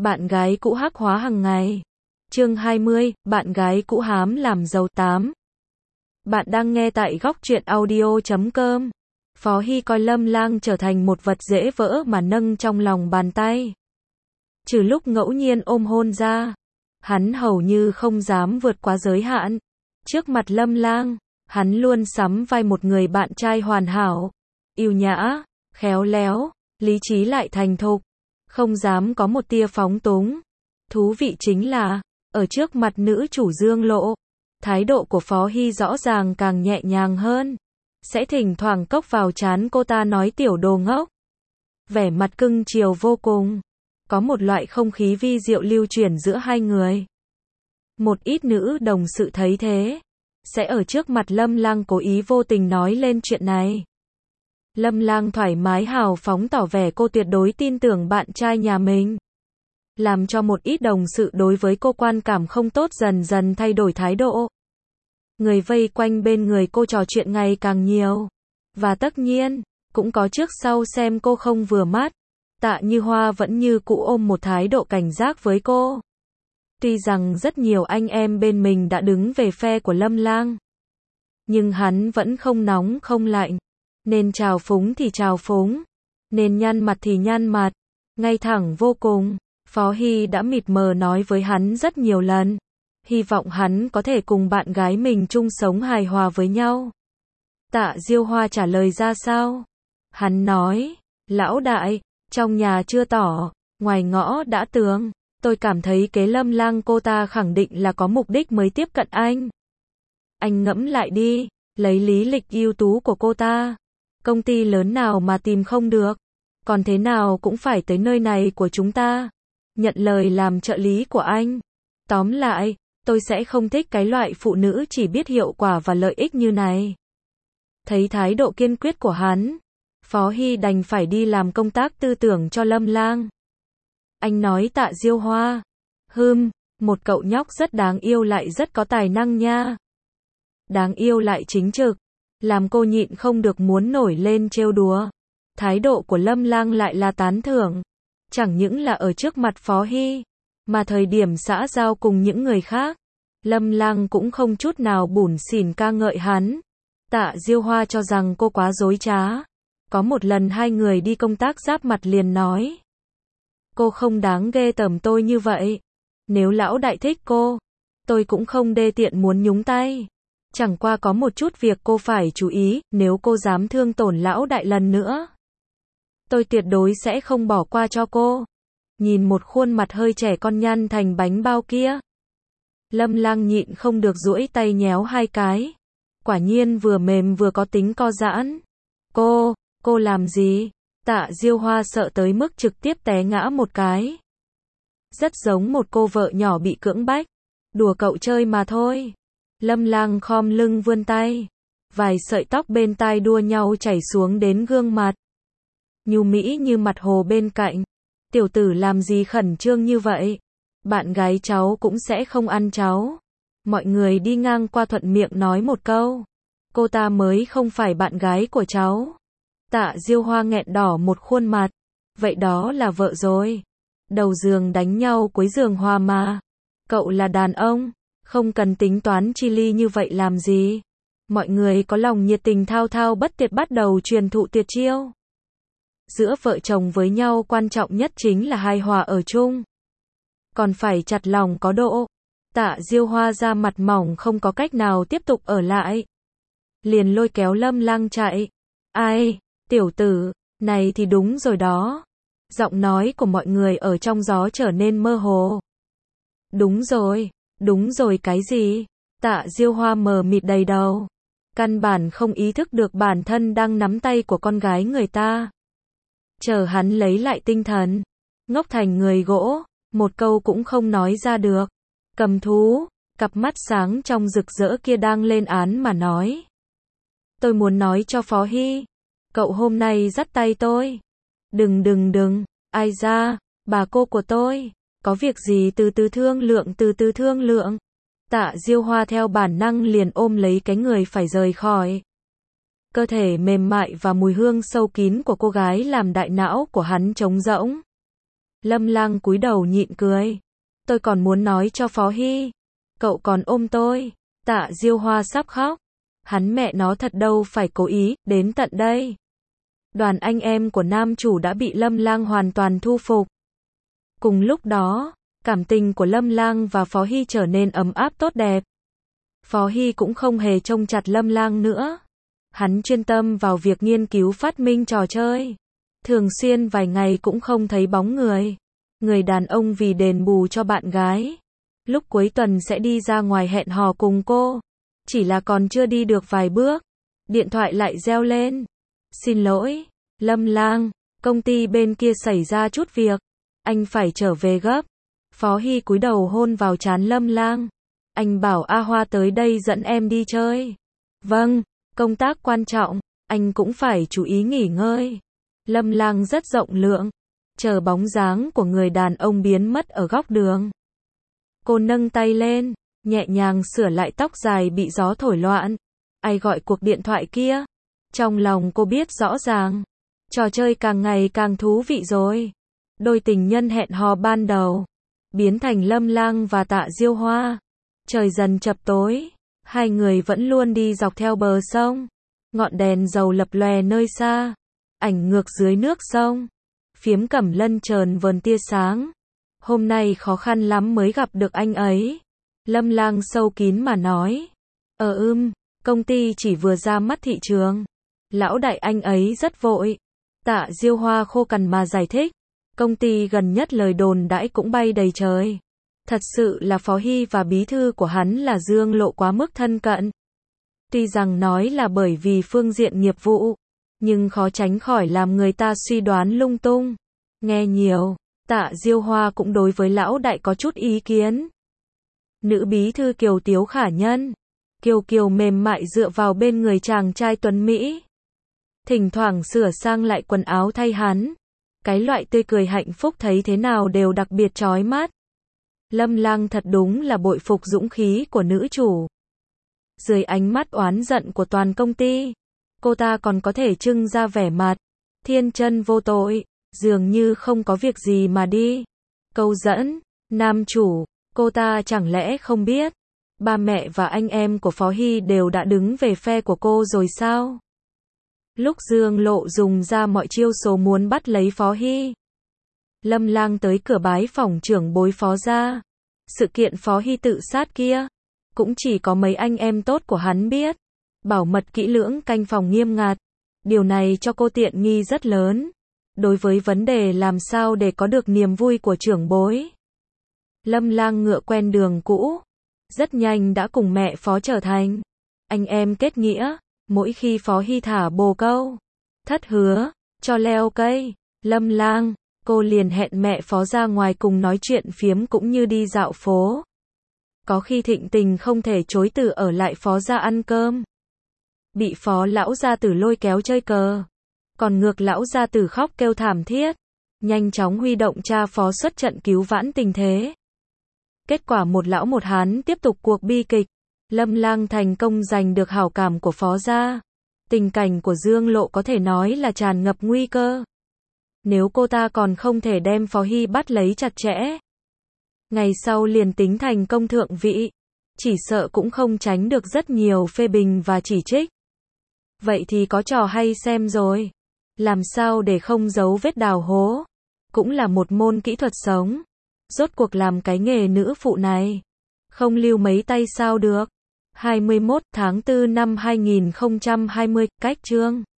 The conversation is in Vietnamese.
Bạn gái cũ hắc hóa hàng ngày. Chương 20, bạn gái cũ hám làm giàu 8. Bạn đang nghe tại góc truyện audio.com. Phó Hy coi Lâm Lang trở thành một vật dễ vỡ mà nâng trong lòng bàn tay. Trừ lúc ngẫu nhiên ôm hôn ra, hắn hầu như không dám vượt quá giới hạn. Trước mặt Lâm Lang, hắn luôn sắm vai một người bạn trai hoàn hảo, yêu nhã, khéo léo, lý trí lại thành thục, không dám có một tia phóng túng. Thú vị chính là, ở trước mặt nữ chủ dương lộ, thái độ của Phó Hy rõ ràng càng nhẹ nhàng hơn, sẽ thỉnh thoảng cốc vào trán cô ta nói tiểu đồ ngốc. Vẻ mặt cưng chiều vô cùng, có một loại không khí vi diệu lưu chuyển giữa hai người. Một ít nữ đồng sự thấy thế, sẽ ở trước mặt Lâm Lang cố ý vô tình nói lên chuyện này. Lâm Lang thoải mái hào phóng tỏ vẻ cô tuyệt đối tin tưởng bạn trai nhà mình, làm cho một ít đồng sự đối với cô quan cảm không tốt dần dần thay đổi thái độ. Người vây quanh bên người cô trò chuyện ngày càng nhiều, và tất nhiên, cũng có trước sau xem cô không vừa mắt. Tạ Như Hoa vẫn như cũ ôm một thái độ cảnh giác với cô. Tuy rằng rất nhiều anh em bên mình đã đứng về phe của Lâm Lang, nhưng hắn vẫn không nóng không lạnh. Nên trào phúng thì trào phúng, nên nhăn mặt thì nhăn mặt, ngay thẳng vô cùng. Phó Hy đã mịt mờ nói với hắn rất nhiều lần, hy vọng hắn có thể cùng bạn gái mình chung sống hài hòa với nhau. Tạ Diêu Hoa trả lời ra sao? Hắn nói, lão đại, trong nhà chưa tỏ, ngoài ngõ đã tường. Tôi cảm thấy kế Lâm Lang cô ta khẳng định là có mục đích mới tiếp cận anh. Anh ngẫm lại đi, lấy lý lịch ưu tú của cô ta, công ty lớn nào mà tìm không được, còn thế nào cũng phải tới nơi này của chúng ta, nhận lời làm trợ lý của anh. Tóm lại, tôi sẽ không thích cái loại phụ nữ chỉ biết hiệu quả và lợi ích như này. Thấy thái độ kiên quyết của hắn, Phó Hy đành phải đi làm công tác tư tưởng cho Lâm Lang. Anh nói Tạ Diêu Hoa, một cậu nhóc rất đáng yêu lại rất có tài năng nha. Đáng yêu lại chính trực, làm cô nhịn không được muốn nổi lên trêu đùa. Thái độ của Lâm Lang lại là tán thưởng, chẳng những là ở trước mặt Phó Hy, mà thời điểm xã giao cùng những người khác, Lâm Lang cũng không chút nào bủn xỉn ca ngợi hắn. Tạ Diêu Hoa cho rằng cô quá dối trá. Có một lần hai người đi công tác giáp mặt liền nói, cô không đáng ghê tởm tôi như vậy. Nếu lão đại thích cô, tôi cũng không đê tiện muốn nhúng tay. Chẳng qua có một chút việc cô phải chú ý, nếu cô dám thương tổn lão đại lần nữa, tôi tuyệt đối sẽ không bỏ qua cho cô. Nhìn một khuôn mặt hơi trẻ con nhăn thành bánh bao kia, Lâm Lang nhịn không được duỗi tay nhéo hai cái. Quả nhiên vừa mềm vừa có tính co giãn. Cô làm gì? Tạ Diêu Hoa sợ tới mức trực tiếp té ngã một cái. Rất giống một cô vợ nhỏ bị cưỡng bách. Đùa cậu chơi mà thôi. Lâm Lang khom lưng vươn tay. Vài sợi tóc bên tai đua nhau chảy xuống đến gương mặt. Nhu mỹ như mặt hồ bên cạnh. Tiểu tử làm gì khẩn trương như vậy? Bạn gái cháu cũng sẽ không ăn cháu. Mọi người đi ngang qua thuận miệng nói một câu. Cô ta mới không phải bạn gái của cháu. Tạ Diêu Hoa nghẹn đỏ một khuôn mặt. Vậy đó là vợ rồi. Đầu giường đánh nhau cuối giường hòa mà. Cậu là đàn ông, không cần tính toán chi ly như vậy làm gì. Mọi người có lòng nhiệt tình thao thao bất tuyệt bắt đầu truyền thụ tuyệt chiêu. Giữa vợ chồng với nhau quan trọng nhất chính là hài hòa ở chung. Còn phải chặt lòng có độ. Tạ Diêu Hoa ra mặt mỏng không có cách nào tiếp tục ở lại. Liền lôi kéo Lâm Lang chạy. Ai, tiểu tử, này thì đúng rồi đó. Giọng nói của mọi người ở trong gió trở nên mơ hồ. Đúng rồi cái gì? Tạ Diêu Hoa mờ mịt đầy đầu. Căn bản không ý thức được bản thân đang nắm tay của con gái người ta. Chờ hắn lấy lại tinh thần, ngốc thành người gỗ, một câu cũng không nói ra được. Cầm thú, cặp mắt sáng trong rực rỡ kia đang lên án mà nói. Tôi muốn nói cho Phó Hy, cậu hôm nay dắt tay tôi. Đừng, ai ra, bà cô của tôi, có việc gì từ từ thương lượng. Tạ Diêu Hoa theo bản năng liền ôm lấy cái người phải rời khỏi. Cơ thể mềm mại và mùi hương sâu kín của cô gái làm đại não của hắn trống rỗng. Lâm Lang cúi đầu nhịn cười. Tôi còn muốn nói cho Phó Hy. Cậu còn ôm tôi. Tạ Diêu Hoa sắp khóc. Hắn mẹ nó thật đâu phải cố ý, đến tận đây. Đoàn anh em của nam chủ đã bị Lâm Lang hoàn toàn thu phục. Cùng lúc đó, cảm tình của Lâm Lang và Phó Hy trở nên ấm áp tốt đẹp. Phó Hy cũng không hề trông chặt Lâm Lang nữa. Hắn chuyên tâm vào việc nghiên cứu phát minh trò chơi. Thường xuyên vài ngày cũng không thấy bóng người. Người đàn ông vì đền bù cho bạn gái. Lúc cuối tuần sẽ đi ra ngoài hẹn hò cùng cô. Chỉ là còn chưa đi được vài bước. Điện thoại lại reo lên. Xin lỗi, Lâm Lang, công ty bên kia xảy ra chút việc. Anh phải trở về gấp. Phó Hy cúi đầu hôn vào trán Lâm Lang. Anh bảo A Hoa tới đây dẫn em đi chơi. Vâng, công tác quan trọng, anh cũng phải chú ý nghỉ ngơi. Lâm Lang rất rộng lượng. Chờ bóng dáng của người đàn ông biến mất ở góc đường. Cô nâng tay lên, nhẹ nhàng sửa lại tóc dài bị gió thổi loạn. Ai gọi cuộc điện thoại kia? Trong lòng cô biết rõ ràng. Trò chơi càng ngày càng thú vị rồi. Đôi tình nhân hẹn hò ban đầu biến thành Lâm Lang và Tạ Diêu Hoa. Trời dần chập tối, hai người vẫn luôn đi dọc theo bờ sông. Ngọn đèn dầu lập lòe nơi xa, ảnh ngược dưới nước sông. Phiếm Cẩm Lân chờn vờn tia sáng. Hôm nay khó khăn lắm mới gặp được anh ấy. Lâm Lang sâu kín mà nói. Công ty chỉ vừa ra mắt thị trường. Lão đại anh ấy rất vội. Tạ Diêu Hoa khô cằn mà giải thích. Công ty gần nhất lời đồn đãi cũng bay đầy trời. Thật sự là Phó Hy và bí thư của hắn là Dương Lộ quá mức thân cận. Tuy rằng nói là bởi vì phương diện nghiệp vụ, nhưng khó tránh khỏi làm người ta suy đoán lung tung. Nghe nhiều, Tạ Diêu Hoa cũng đối với lão đại có chút ý kiến. Nữ bí thư kiều tiếu khả nhân, kiều kiều mềm mại dựa vào bên người chàng trai tuấn Mỹ. Thỉnh thoảng sửa sang lại quần áo thay hắn. Cái loại tươi cười hạnh phúc thấy thế nào đều đặc biệt chói mắt. Lâm Lang thật đúng là bội phục dũng khí của nữ chủ. Dưới ánh mắt oán giận của toàn công ty, cô ta còn có thể trưng ra vẻ mặt thiên chân vô tội, dường như không có việc gì mà đi. Câu dẫn, nam chủ, cô ta chẳng lẽ không biết, ba mẹ và anh em của Phó Hy đều đã đứng về phe của cô rồi sao? Lúc Dương Lộ dùng ra mọi chiêu số muốn bắt lấy Phó Hy, Lâm Lang tới cửa bái phỏng trưởng bối Phó gia. Sự kiện Phó Hy tự sát kia, cũng chỉ có mấy anh em tốt của hắn biết. Bảo mật kỹ lưỡng, canh phòng nghiêm ngặt. Điều này cho cô tiện nghi rất lớn. Đối với vấn đề làm sao để có được niềm vui của trưởng bối, Lâm Lang ngựa quen đường cũ. Rất nhanh đã cùng mẹ Phó trở thành anh em kết nghĩa. Mỗi khi Phó Hy thả bồ câu, thất hứa, cho leo cây, Lâm Lang, cô liền hẹn mẹ Phó ra ngoài cùng nói chuyện phiếm cũng như đi dạo phố. Có khi thịnh tình không thể chối từ ở lại Phó gia ăn cơm. Bị Phó lão gia tử lôi kéo chơi cờ. Còn ngược lão gia tử khóc kêu thảm thiết. Nhanh chóng huy động cha Phó xuất trận cứu vãn tình thế. Kết quả một lão một hán tiếp tục cuộc bi kịch. Lâm Lang thành công giành được hảo cảm của Phó gia. Tình cảnh của Dương Lộ có thể nói là tràn ngập nguy cơ. Nếu cô ta còn không thể đem Phó Hy bắt lấy chặt chẽ, ngày sau liền tính thành công thượng vị, chỉ sợ cũng không tránh được rất nhiều phê bình và chỉ trích. Vậy thì có trò hay xem rồi. Làm sao để không giấu vết đào hố, cũng là một môn kỹ thuật sống. Rốt cuộc làm cái nghề nữ phụ này, không lưu mấy tay sao được. 21 tháng 4 năm 2020, cách chương